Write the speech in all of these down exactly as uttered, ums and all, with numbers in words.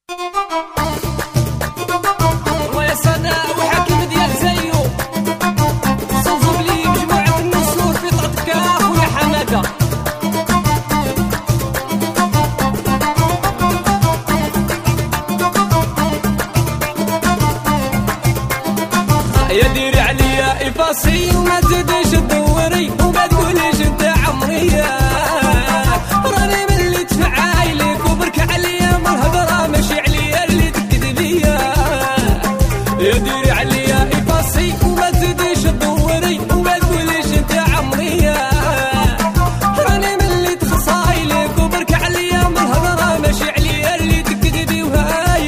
يا ديري عليا إفاصي وما تزيدش تدوري وما تقوليش انت عمرية، راني من اللي تفعايلك وبرك عليا من الهضرة ماشي عليا اللي تكذبية. يا ديري عليا إفاصي وما تزيدش تدوري وما تقوليش انت عمرية، راني من اللي تخصايلك وبرك عليا من الهضرة ماشي عليا اللي تكذبي. وهاي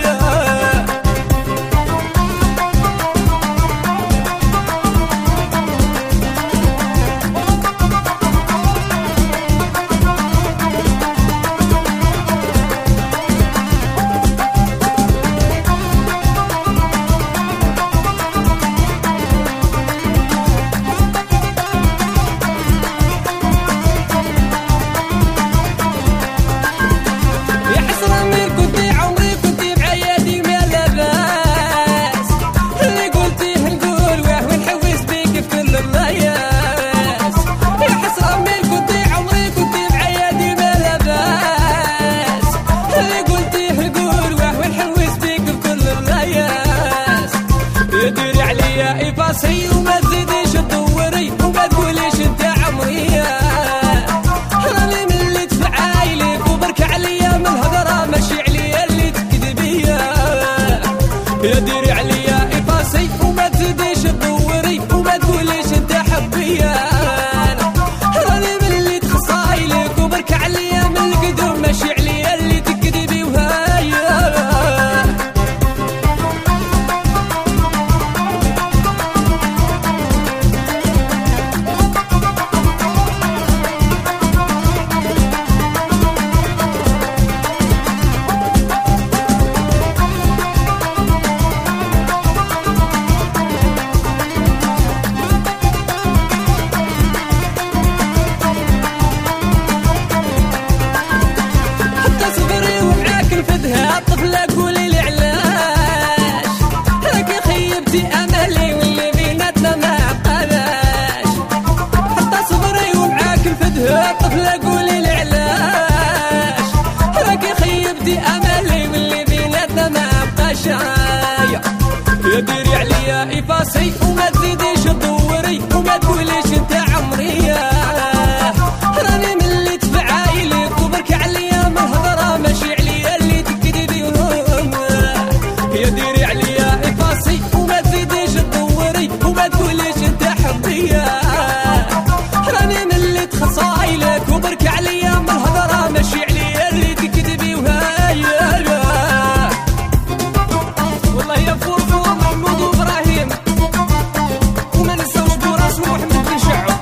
إفاصي وما تزيديش تدوري وما تقوليش انت عمرية، راني من اللي تفعايلك وبرك عليا من الهضرة ماشي عليا اللي تكذبية. يا ديري عليا إفاصي وما تزيديش تدوري وما تقوليش انت حبية، راني من اللي تخصايلك وبرك عليا من القدوم ماشي عليا اللي تكذبي. وهاي طفلة قولي لي علاش راكي خيبتي املي واللي بيناتنا ما عقلاش، حتى صبري ومعاك نفدها. طفلة قولي لي علاش راكي خيبتي املي واللي بيناتنا ما عقاش. يا ديري عليا إفاصي وما تزيديش تدوري وما تقوليش انت عمرية، راني من اللي تفعايلك وبرك عليا من الهضرة ماشي عليا اللي تكذبي. يا ديري عليا إفاصي وما تزيديش تدوري وما تقوليش انت حبية، راني من اللي تخصايلك وبرك عليا من الهضرة ماشي عليا اللي تكذبي. وهاي والله يا فوفو محمود وإبراهيم وما نساوش براس ومحمد بن شعب.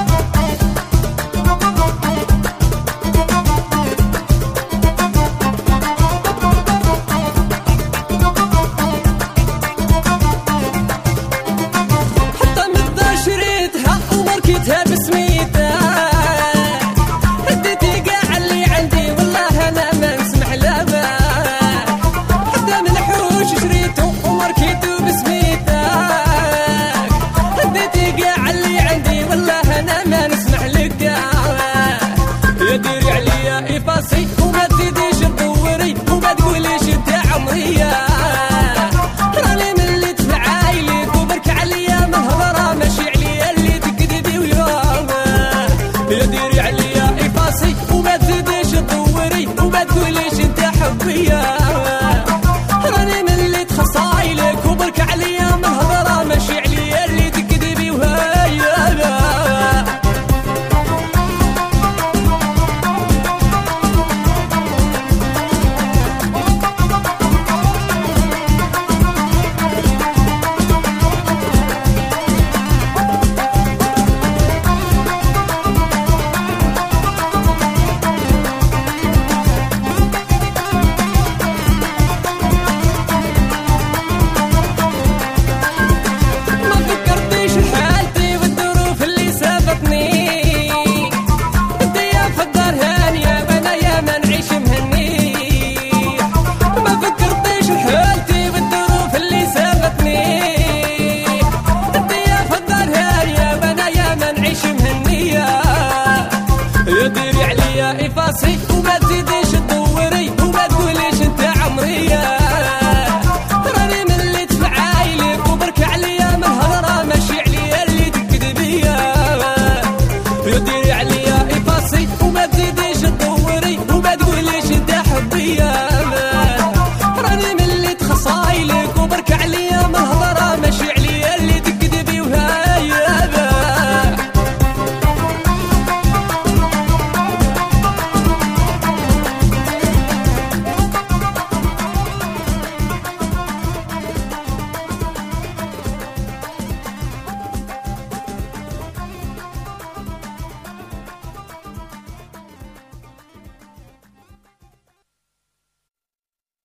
شريتها بسميتها اديتي قاع اللي عندي والله انا ما نسمح لها، حتى من الحوش شريته وماركيته بسميتها اديتي قاع اللي عندي والله انا ما نسمح لك. يا ديري عليا إفاصي وما تزيديش تدوري وما تقوليش انت عمرية، راني من اللي تفعايلك وبرك عليا من الهضرة ماشي عليا اللي تكذبي. يا ديري عليا إفاصي وما تزيديش تدوري وما تقوليش انت حبية،